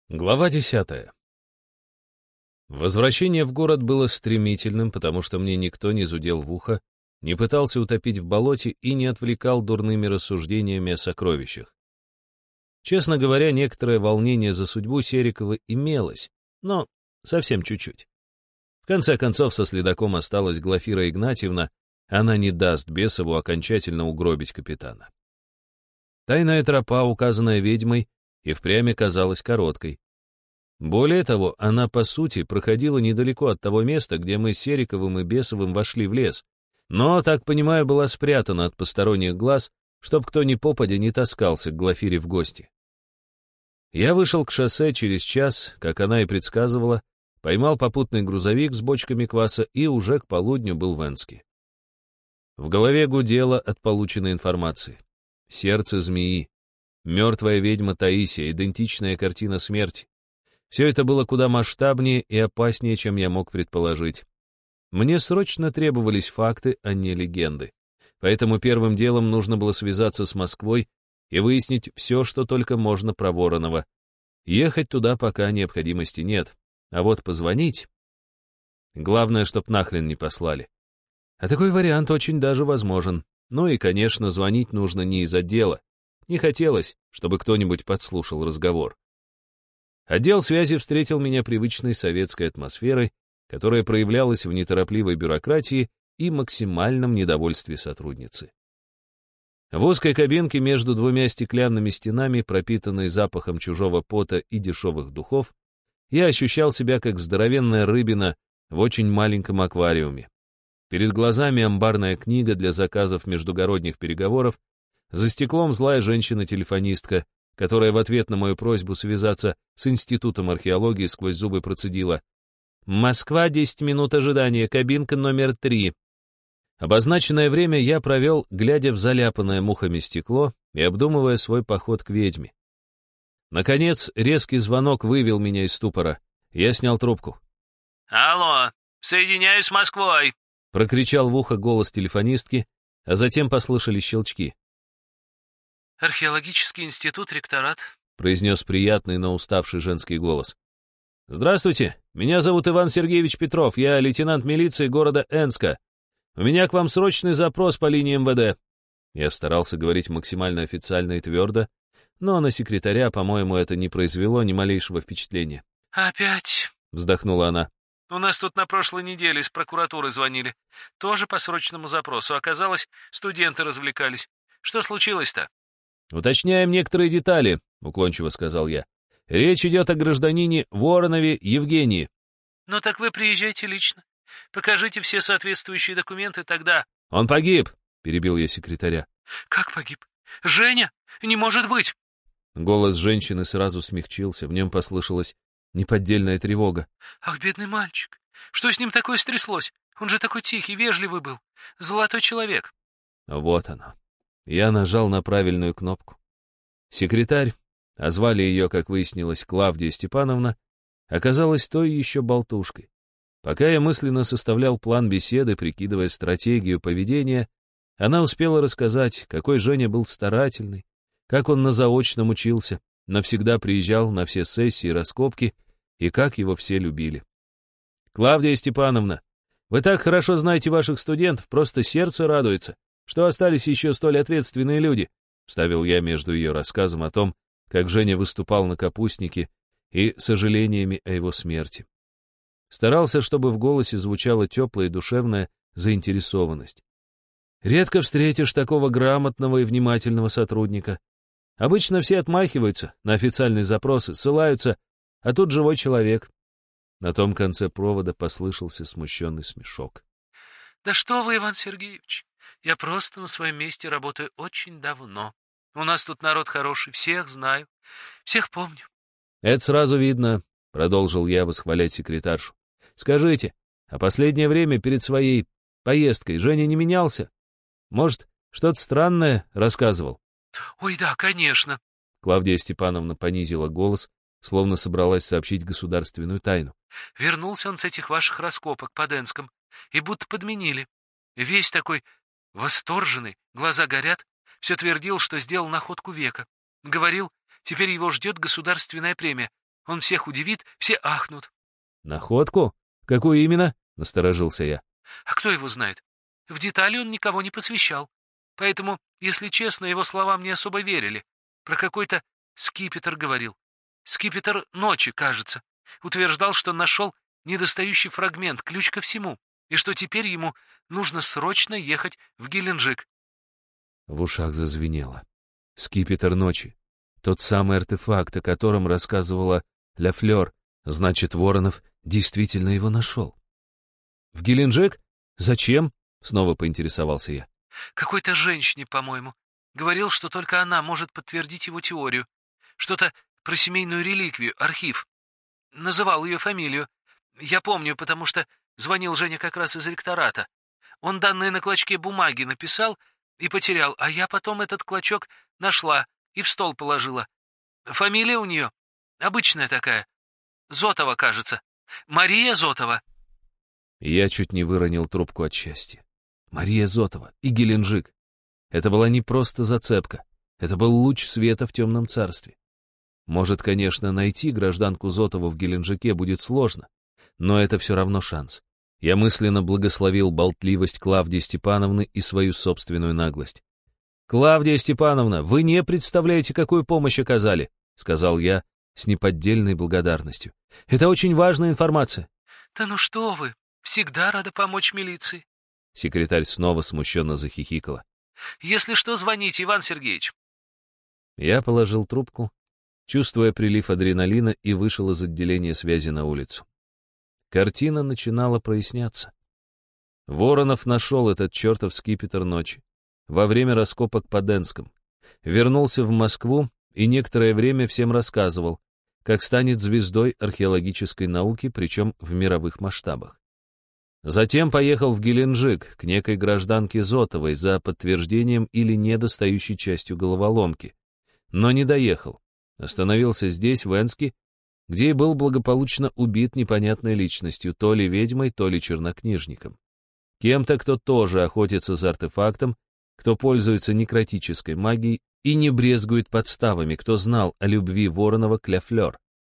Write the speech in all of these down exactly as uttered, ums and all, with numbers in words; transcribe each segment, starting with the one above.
Глава десятая. Возвращение в город было стремительным, потому что мне никто не зудел в ухо, не пытался утопить в болоте и не отвлекал дурными рассуждениями о сокровищах. Честно говоря, некоторое волнение за судьбу Серикова имелось, но совсем чуть-чуть. В конце концов, со следаком осталась Глафира Игнатьевна, она не даст Бесову окончательно угробить капитана. Тайная тропа, указанная ведьмой, и впрямь казалась короткой. Более того, она, по сути, проходила недалеко от того места, где мы с Сериковым и Бесовым вошли в лес, но, так понимаю, была спрятана от посторонних глаз, чтоб кто ни попадя не таскался к Глафире в гости. Я вышел к шоссе через час, как она и предсказывала, поймал попутный грузовик с бочками кваса и уже к полудню был в Энске. В голове гудело от полученной информации. Сердце змеи. Мертвая ведьма Таисия, идентичная картина смерти. Все это было куда масштабнее и опаснее, чем я мог предположить. Мне срочно требовались факты, а не легенды. Поэтому первым делом нужно было связаться с Москвой и выяснить все, что только можно про Воронова. Ехать туда пока необходимости нет. А вот позвонить... Главное, чтоб нахрен не послали. А такой вариант очень даже возможен. Ну и, конечно, звонить нужно не из отдела. Не хотелось, чтобы кто-нибудь подслушал разговор. Отдел связи встретил меня привычной советской атмосферой, которая проявлялась в неторопливой бюрократии и максимальном недовольстве сотрудницы. В узкой кабинке между двумя стеклянными стенами, пропитанной запахом чужого пота и дешевых духов, я ощущал себя как здоровенная рыбина в очень маленьком аквариуме. Перед глазами амбарная книга для заказов междугородних переговоров, за стеклом злая женщина-телефонистка, которая в ответ на мою просьбу связаться с Институтом археологии сквозь зубы процедила: «Москва, десять минут ожидания, кабинка номер три». Обозначенное время я провел, глядя в заляпанное мухами стекло и обдумывая свой поход к ведьме. Наконец, резкий звонок вывел меня из ступора. Я снял трубку. «Алло, соединяюсь с Москвой», — прокричал в ухо голос телефонистки, а затем послышались щелчки. «Археологический институт, ректорат», — произнес приятный, но уставший женский голос. «Здравствуйте, меня зовут Иван Сергеевич Петров, я лейтенант милиции города Энска. У меня к вам срочный запрос по линии эм вэ дэ». Я старался говорить максимально официально и твердо, но на секретаря, по-моему, это не произвело ни малейшего впечатления. «Опять?» — вздохнула она. «У нас тут на прошлой неделе из прокуратуры звонили. Тоже по срочному запросу. Оказалось, студенты развлекались. Что случилось-то?» «Уточняем некоторые детали», — уклончиво сказал я. «Речь идет о гражданине Воронове Евгении». «Ну так вы приезжайте лично. Покажите все соответствующие документы, тогда...» «Он погиб», — перебил я секретаря. «Как погиб? Женя? Не может быть!» Голос женщины сразу смягчился, в нем послышалась неподдельная тревога. «Ах, бедный мальчик! Что с ним такое стряслось? Он же такой тихий, вежливый был. Золотой человек». Вот оно. Я нажал на правильную кнопку. Секретарь, а звали ее, как выяснилось, Клавдия Степановна, оказалась той еще болтушкой. Пока я мысленно составлял план беседы, прикидывая стратегию поведения, она успела рассказать, какой Женя был старательный, как он на заочном учился, навсегда приезжал на все сессии и раскопки, и как его все любили. «Клавдия Степановна, вы так хорошо знаете ваших студентов, просто сердце радуется, что остались еще столь ответственные люди», — вставил я между ее рассказом о том, как Женя выступал на капустнике и сожалениями о его смерти. Старался, чтобы в голосе звучала теплая и душевная заинтересованность. Редко встретишь такого грамотного и внимательного сотрудника. Обычно все отмахиваются на официальные запросы, ссылаются, а тут живой человек. На том конце провода послышался смущенный смешок. «Да что вы, Иван Сергеевич, я просто на своем месте работаю очень давно. У нас тут народ хороший, всех знаю, всех помню». «Это сразу видно», — продолжил я восхвалять секретаршу. «Скажите, а последнее время перед своей поездкой Женя не менялся? Может, что-то странное рассказывал?» «Ой, да, конечно». Клавдия Степановна понизила голос, словно собралась сообщить государственную тайну. «Вернулся он с этих ваших раскопок под Энском, и будто подменили. Весь такой восторженный, глаза горят, все твердил, что сделал находку века. Говорил, теперь его ждет государственная премия. Он всех удивит, все ахнут. Находку? Какую именно? Насторожился я. А кто его знает? В детали он никого не посвящал. Поэтому, если честно, его словам не особо верили. Про какой-то скипетр говорил. Скипетр ночи, кажется. Утверждал, что нашел недостающий фрагмент, ключ ко всему, и что теперь ему нужно срочно ехать в Геленджик. В ушах зазвенело. Скипетр ночи. Тот самый артефакт, о котором рассказывала Ля Флёр. Значит, Воронов действительно его нашел. В Геленджик? Зачем? Снова поинтересовался я. Какой-то женщине, по-моему. Говорил, что только она может подтвердить его теорию. Что-то про семейную реликвию, архив. Называл ее фамилию. Я помню, потому что звонил Женя как раз из ректората. Он данные на клочке бумаги написал и потерял, а я потом этот клочок нашла и в стол положила. Фамилия у нее обычная такая. Зотова, кажется. Мария Зотова. Я чуть не выронил трубку от счастья. Мария Зотова и Геленджик. Это была не просто зацепка. Это был луч света в темном царстве. Может, конечно, найти гражданку Зотову в Геленджике будет сложно, но это все равно шанс. Я мысленно благословил болтливость Клавдии Степановны и свою собственную наглость. «Клавдия Степановна, вы не представляете, какую помощь оказали», — сказал я с неподдельной благодарностью. «Это очень важная информация». «Да ну что вы, всегда рада помочь милиции». Секретарь снова смущенно захихикала. «Если что, звоните, Иван Сергеевич». Я положил трубку, чувствуя прилив адреналина, и вышел из отделения связи на улицу. Картина начинала проясняться. Воронов нашел этот чертов скипетр ночи во время раскопок по Денском. Вернулся в Москву и некоторое время всем рассказывал, как станет звездой археологической науки, причем в мировых масштабах. Затем поехал в Геленджик к некой гражданке Зотовой за подтверждением или недостающей частью головоломки. Но не доехал. Остановился здесь, в Энске, где и был благополучно убит непонятной личностью, то ли ведьмой, то ли чернокнижником. Кем-то, кто тоже охотится за артефактом, кто пользуется некротической магией и не брезгует подставами, кто знал о любви Воронова к Ля Флёр.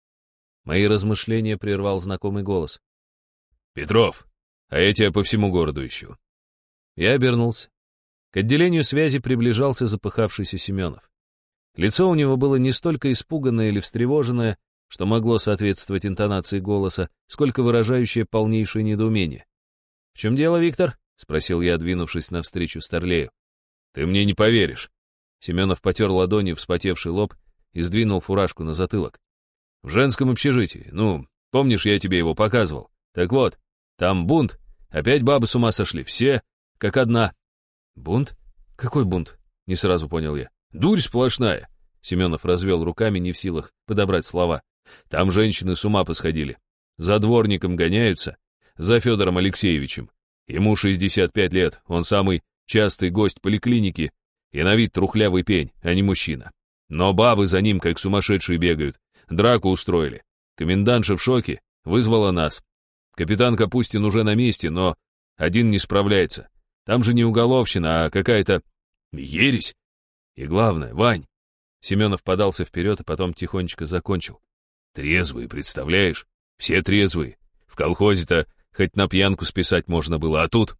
Мои размышления прервал знакомый голос. «Петров, а я тебя по всему городу ищу». Я обернулся. К отделению связи приближался запыхавшийся Семенов. Лицо у него было не столько испуганное или встревоженное, что могло соответствовать интонации голоса, сколько выражающее полнейшее недоумение. «В чем дело, Виктор?» — спросил я, двинувшись навстречу Старлею. «Ты мне не поверишь». Семенов потер ладонью вспотевший лоб и сдвинул фуражку на затылок. «В женском общежитии. Ну, помнишь, я тебе его показывал? Так вот, там бунт. Опять бабы с ума сошли. Все как одна». «Бунт? Какой бунт?» — не сразу понял я. «Дурь сплошная!» Семенов развел руками, не в силах подобрать слова. «Там женщины с ума посходили. За дворником гоняются, за Федором Алексеевичем. Ему шестьдесят пять лет, он самый частый гость поликлиники, и на вид трухлявый пень, а не мужчина. Но бабы за ним как сумасшедшие бегают, драку устроили. Комендантша в шоке, вызвала нас. Капитан Капустин уже на месте, но один не справляется. Там же не уголовщина, а какая-то ересь. И главное, Вань». Семенов подался вперед, и потом тихонечко закончил. «Трезвые, представляешь? Все трезвые. В колхозе-то хоть на пьянку списать можно было, а тут...»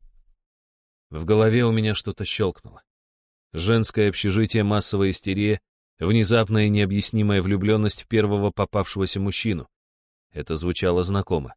В голове у меня что-то щелкнуло. Женское общежитие, массовая истерия, внезапная и необъяснимая влюбленность в первого попавшегося мужчину. Это звучало знакомо.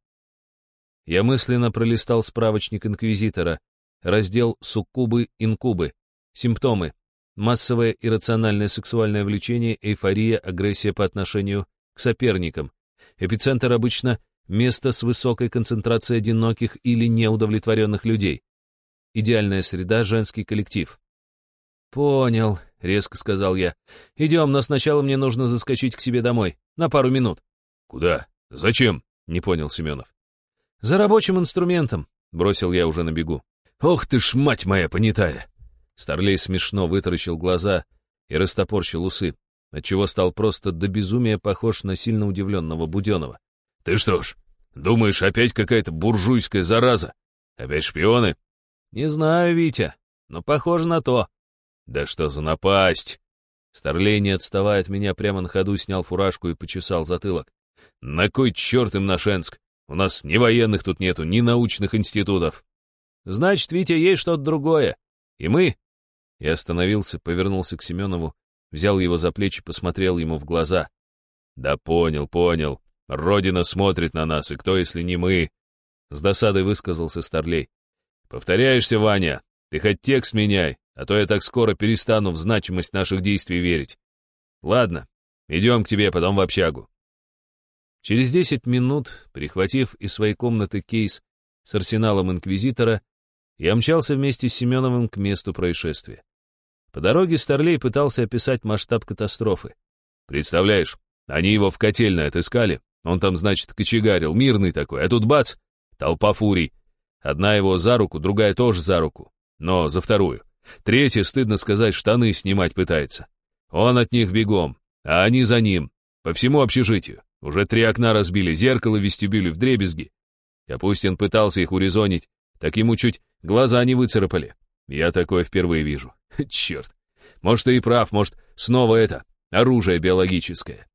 Я мысленно пролистал справочник инквизитора, раздел «Суккубы-инкубы», симптомы. Массовое иррациональное сексуальное влечение, эйфория, агрессия по отношению к соперникам. Эпицентр обычно место с высокой концентрацией одиноких или неудовлетворенных людей. Идеальная среда — женский коллектив. «Понял», — резко сказал я. «Идем, но сначала мне нужно заскочить к себе домой. На пару минут». «Куда? Зачем?» — не понял Семенов. «За рабочим инструментом», — бросил я уже на бегу. «Ох ты ж, мать моя понятая!» Старлей смешно вытаращил глаза и растопорщил усы, отчего стал просто до безумия похож на сильно удивленного Буденова. «Ты что ж, думаешь, опять какая-то буржуйская зараза? Опять шпионы?» «Не знаю, Витя, но похоже на то». «Да что за напасть!» Старлей, не отставая от меня, прямо на ходу снял фуражку и почесал затылок. На кой черт им наш Энск? У нас ни военных тут нету, ни научных институтов. Значит, Витя, есть что-то другое. И мы... Я остановился, повернулся к Семенову, взял его за плечи, посмотрел ему в глаза. Да понял, понял. Родина смотрит на нас, и кто, если не мы? С досадой высказался Старлей. Повторяешься, Ваня, ты хоть текст меняй, а то я так скоро перестану в значимость наших действий верить. Ладно, идем к тебе, потом в общагу. Через десять минут, прихватив из своей комнаты кейс с арсеналом инквизитора, я мчался вместе с Семеновым к месту происшествия. По дороге Старлей пытался описать масштаб катастрофы. Представляешь, они его в котельной отыскали, он там, значит, кочегарил, мирный такой, а тут бац, толпа фурий. Одна его за руку, другая тоже за руку, но за вторую. Третья, стыдно сказать, штаны снимать пытается. Он от них бегом, а они за ним, по всему общежитию. Уже три окна разбили, зеркало в вестибюле вдребезги. Капустин пытался их урезонить, так ему чуть глаза не выцарапали. Я такое впервые вижу. Черт. Может, ты и прав, может, снова это, оружие биологическое.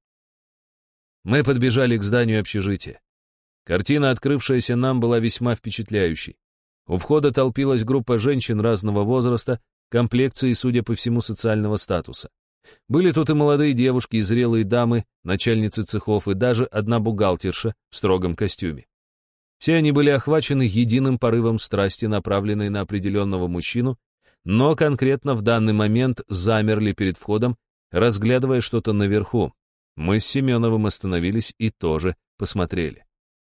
Мы подбежали к зданию общежития. Картина, открывшаяся нам, была весьма впечатляющей. У входа толпилась группа женщин разного возраста, комплекции, судя по всему, социального статуса. Были тут и молодые девушки, и зрелые дамы, начальницы цехов, и даже одна бухгалтерша в строгом костюме. Все они были охвачены единым порывом страсти, направленной на определенного мужчину, но конкретно в данный момент замерли перед входом, разглядывая что-то наверху. Мы с Семеновым остановились и тоже посмотрели.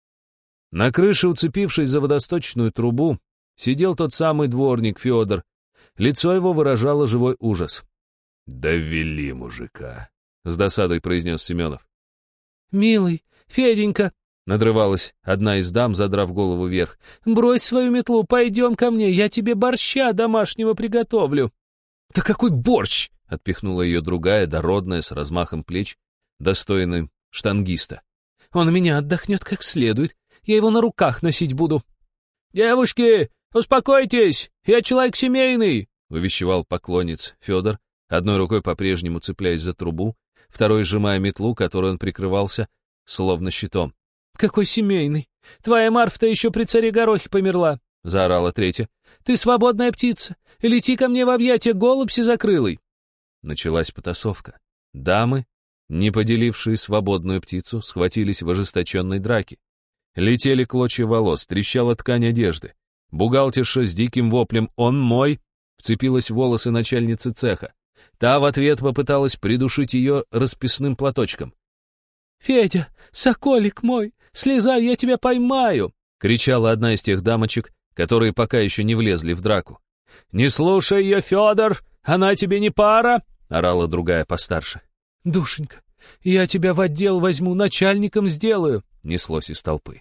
На крыше, уцепившись за водосточную трубу, сидел тот самый дворник Федор. Лицо его выражало живой ужас. «Довели мужика», — с досадой произнес Семенов. «Милый, Феденька», — надрывалась одна из дам, задрав голову вверх, «брось свою метлу, пойдем ко мне, я тебе борща домашнего приготовлю». «Да какой борщ!» — отпихнула ее другая, дородная, с размахом плеч, достойным штангиста. «Он у меня отдохнет как следует, я его на руках носить буду». «Девушки, успокойтесь, я человек семейный», — увещевал поклонниц Федор, одной рукой по-прежнему цепляясь за трубу, второй сжимая метлу, которой он прикрывался, словно щитом. «Какой семейный? Твоя Марфа-то еще при царе Горохе померла», — заорала третья. «Ты свободная птица, лети ко мне в объятия, голубь сизокрылый». Началась потасовка. Дамы, не поделившие свободную птицу, схватились в ожесточенной драке. Летели клочья волос, трещала ткань одежды. Бухгалтерша с диким воплем «Он мой!» вцепилась в волосы начальницы цеха. Та в ответ попыталась придушить ее расписным платочком. «Федя, соколик мой, слезай, я тебя поймаю!» — кричала одна из тех дамочек, которые пока еще не влезли в драку. «Не слушай ее, Федор, она тебе не пара!» — орала другая постарше. «Душенька, я тебя в отдел возьму, начальником сделаю!» — неслось из толпы.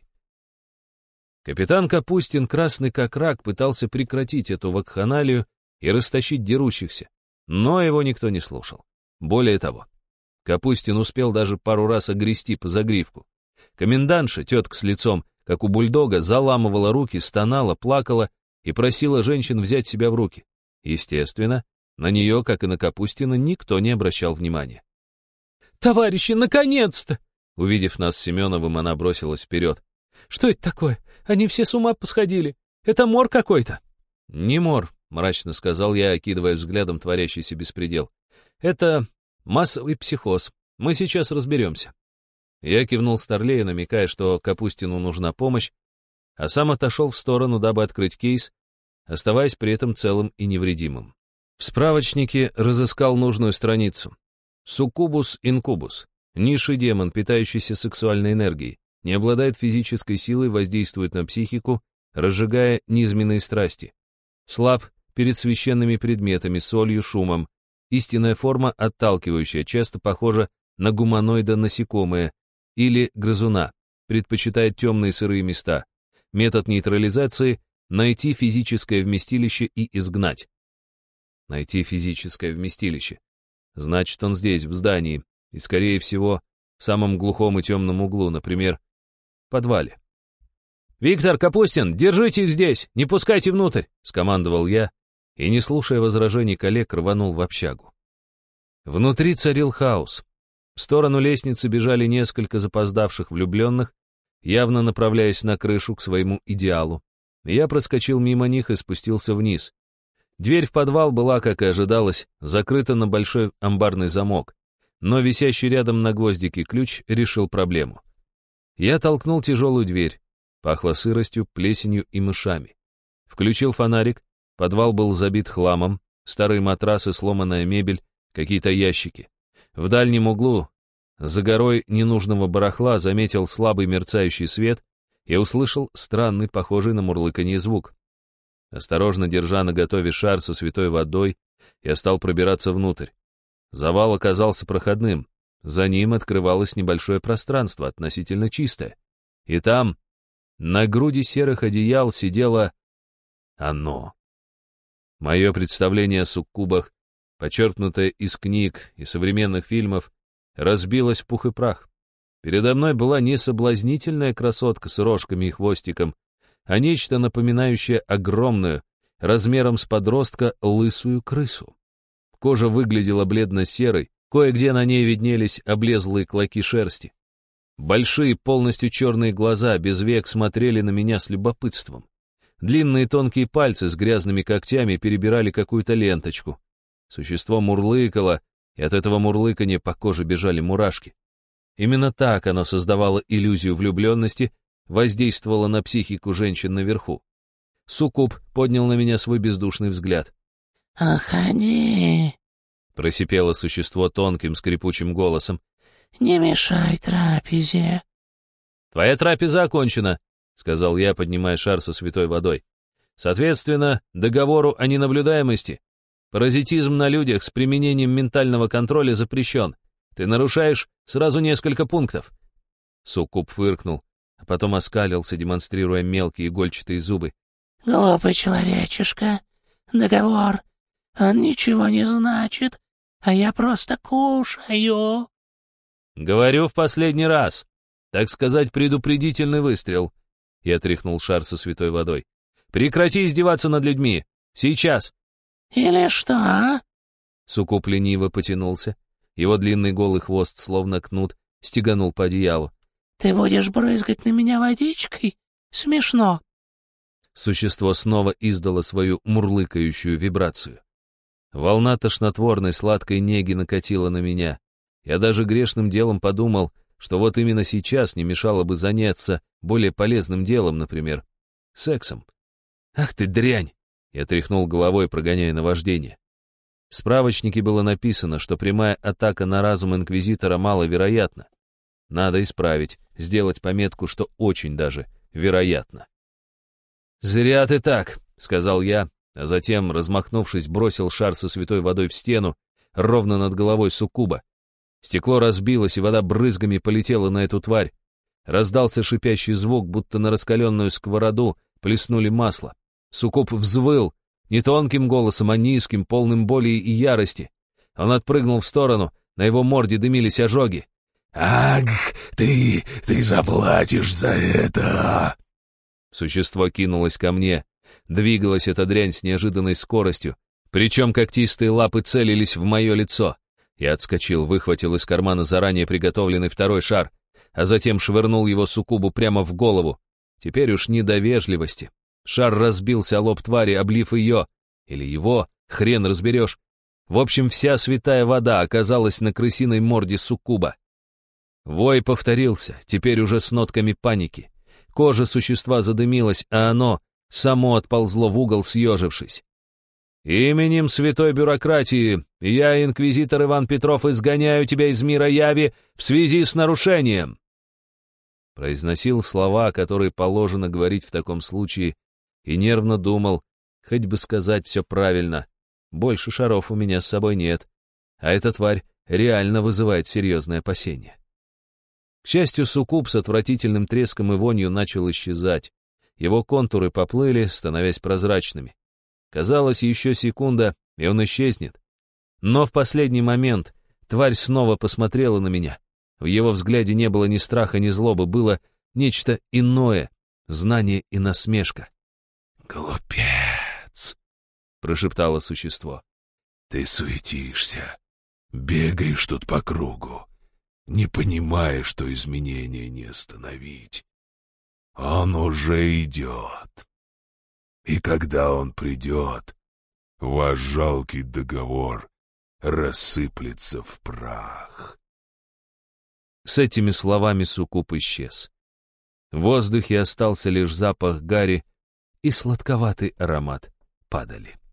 Капитан Капустин, красный как рак, пытался прекратить эту вакханалию и растащить дерущихся, но его никто не слушал. Более того, Капустин успел даже пару раз огрести по загривку. Комендантша, тетка с лицом, как у бульдога, заламывала руки, стонала, плакала и просила женщин взять себя в руки. Естественно, на нее, как и на Капустина, никто не обращал внимания. «Товарищи, наконец-то!» Увидев нас с Семеновым, она бросилась вперед. «Что это такое? Они все с ума посходили. Это мор какой-то». «Не мор», — мрачно сказал я, окидывая взглядом творящийся беспредел. «Это массовый психоз. Мы сейчас разберемся». Я кивнул Старлею, намекая, что Капустину нужна помощь, а сам отошел в сторону, дабы открыть кейс, оставаясь при этом целым и невредимым. В справочнике разыскал нужную страницу. Суккубус инкубус. Низший демон, питающийся сексуальной энергией, не обладает физической силой, воздействует на психику, разжигая низменные страсти. Слаб перед священными предметами, солью, шумом. Истинная форма отталкивающая, часто похожа на гуманоида насекомое или грызуна, предпочитает темные сырые места. Метод нейтрализации — найти физическое вместилище и изгнать. Найти физическое вместилище. Значит, он здесь, в здании, и, скорее всего, в самом глухом и темном углу, например, в подвале. «Виктор, Капустин, держите их здесь, не пускайте внутрь!» — скомандовал я, и, не слушая возражений коллег, рванул в общагу. Внутри царил хаос. В сторону лестницы бежали несколько запоздавших влюбленных, явно направляясь на крышу к своему идеалу. Я проскочил мимо них и спустился вниз. Дверь в подвал была, как и ожидалось, закрыта на большой амбарный замок, но висящий рядом на гвоздике ключ решил проблему. Я толкнул тяжелую дверь. Пахло сыростью, плесенью и мышами. Включил фонарик. Подвал был забит хламом, старые матрасы, сломанная мебель, какие-то ящики. В дальнем углу, за горой ненужного барахла, заметил слабый мерцающий свет и услышал странный, похожий на мурлыканье звук. Осторожно держа наготове шар со святой водой, я стал пробираться внутрь. Завал оказался проходным. За ним открывалось небольшое пространство, относительно чистое. И там, на груди серых одеял, сидело оно. Мое представление о суккубах, почерпнутое из книг и современных фильмов, разбилось в пух и прах. Передо мной была не соблазнительная красотка с рожками и хвостиком, а нечто напоминающее огромную, размером с подростка, лысую крысу. Кожа выглядела бледно-серой, кое-где на ней виднелись облезлые клоки шерсти. Большие, полностью черные глаза без век смотрели на меня с любопытством. Длинные тонкие пальцы с грязными когтями перебирали какую-то ленточку. Существо мурлыкало, и от этого мурлыканья по коже бежали мурашки. Именно так оно создавало иллюзию влюбленности, воздействовало на психику женщин наверху. Суккуб поднял на меня свой бездушный взгляд. «Уходи», — просипело существо тонким скрипучим голосом. «Не мешай трапезе». «Твоя трапеза окончена», — сказал я, поднимая шар со святой водой. «Соответственно, договору о ненаблюдаемости. Паразитизм на людях с применением ментального контроля запрещен. Ты нарушаешь сразу несколько пунктов». Суккуб фыркнул, а потом оскалился, демонстрируя мелкие игольчатые зубы. «Глупый человечишка, договор, он ничего не значит, а я просто кушаю». «Говорю в последний раз. Так сказать, предупредительный выстрел». Я тряхнул шар со святой водой. «Прекрати издеваться над людьми! Сейчас!» «Или что, а?» Суккуб лениво потянулся. Его длинный голый хвост, словно кнут, стеганул по одеялу. «Ты будешь брызгать на меня водичкой? Смешно». Существо снова издало свою мурлыкающую вибрацию. Волна тошнотворной сладкой неги накатила на меня. Я даже грешным делом подумал, что вот именно сейчас не мешало бы заняться более полезным делом, например, сексом. «Ах ты дрянь!» — я тряхнул головой, прогоняя наваждение. В справочнике было написано, что прямая атака на разум инквизитора маловероятна. Надо исправить, сделать пометку, что очень даже вероятно. «Зря ты так», — сказал я, а затем, размахнувшись, бросил шар со святой водой в стену, ровно над головой суккуба. Стекло разбилось, и вода брызгами полетела на эту тварь. Раздался шипящий звук, будто на раскаленную сковороду плеснули масло. Суккуб взвыл, не тонким голосом, а низким, полным боли и ярости. Он отпрыгнул в сторону, на его морде дымились ожоги. «Аг, ты, ты заплатишь за это!» Существо кинулось ко мне. Двигалась эта дрянь с неожиданной скоростью, причем когтистые лапы целились в мое лицо. Я отскочил, выхватил из кармана заранее приготовленный второй шар, а затем швырнул его суккубу прямо в голову. Теперь уж не до вежливости. Шар разбился о лоб твари, облив ее. Или его, хрен разберешь. В общем, вся святая вода оказалась на крысиной морде суккуба. Вой повторился, теперь уже с нотками паники. Кожа существа задымилась, а оно само отползло в угол, съежившись. «Именем святой бюрократии я, инквизитор Иван Петров, изгоняю тебя из мира яви в связи с нарушением!» Произносил слова, которые положено говорить в таком случае, и нервно думал, хоть бы сказать все правильно. Больше шаров у меня с собой нет, а эта тварь реально вызывает серьезные опасения. К счастью, суккуб с отвратительным треском и вонью начал исчезать. Его контуры поплыли, становясь прозрачными. Казалось, еще секунда, и он исчезнет. Но в последний момент тварь снова посмотрела на меня. В его взгляде не было ни страха, ни злобы, было нечто иное, знание и насмешка. «Глупец!» — прошептало существо. «Ты суетишься, бегаешь тут по кругу. не понимая, что изменения не остановить. Он уже идет. И когда он придет, ваш жалкий договор рассыплется в прах. С этими словами суккуб исчез. В воздухе остался лишь запах гари и сладковатый аромат падали.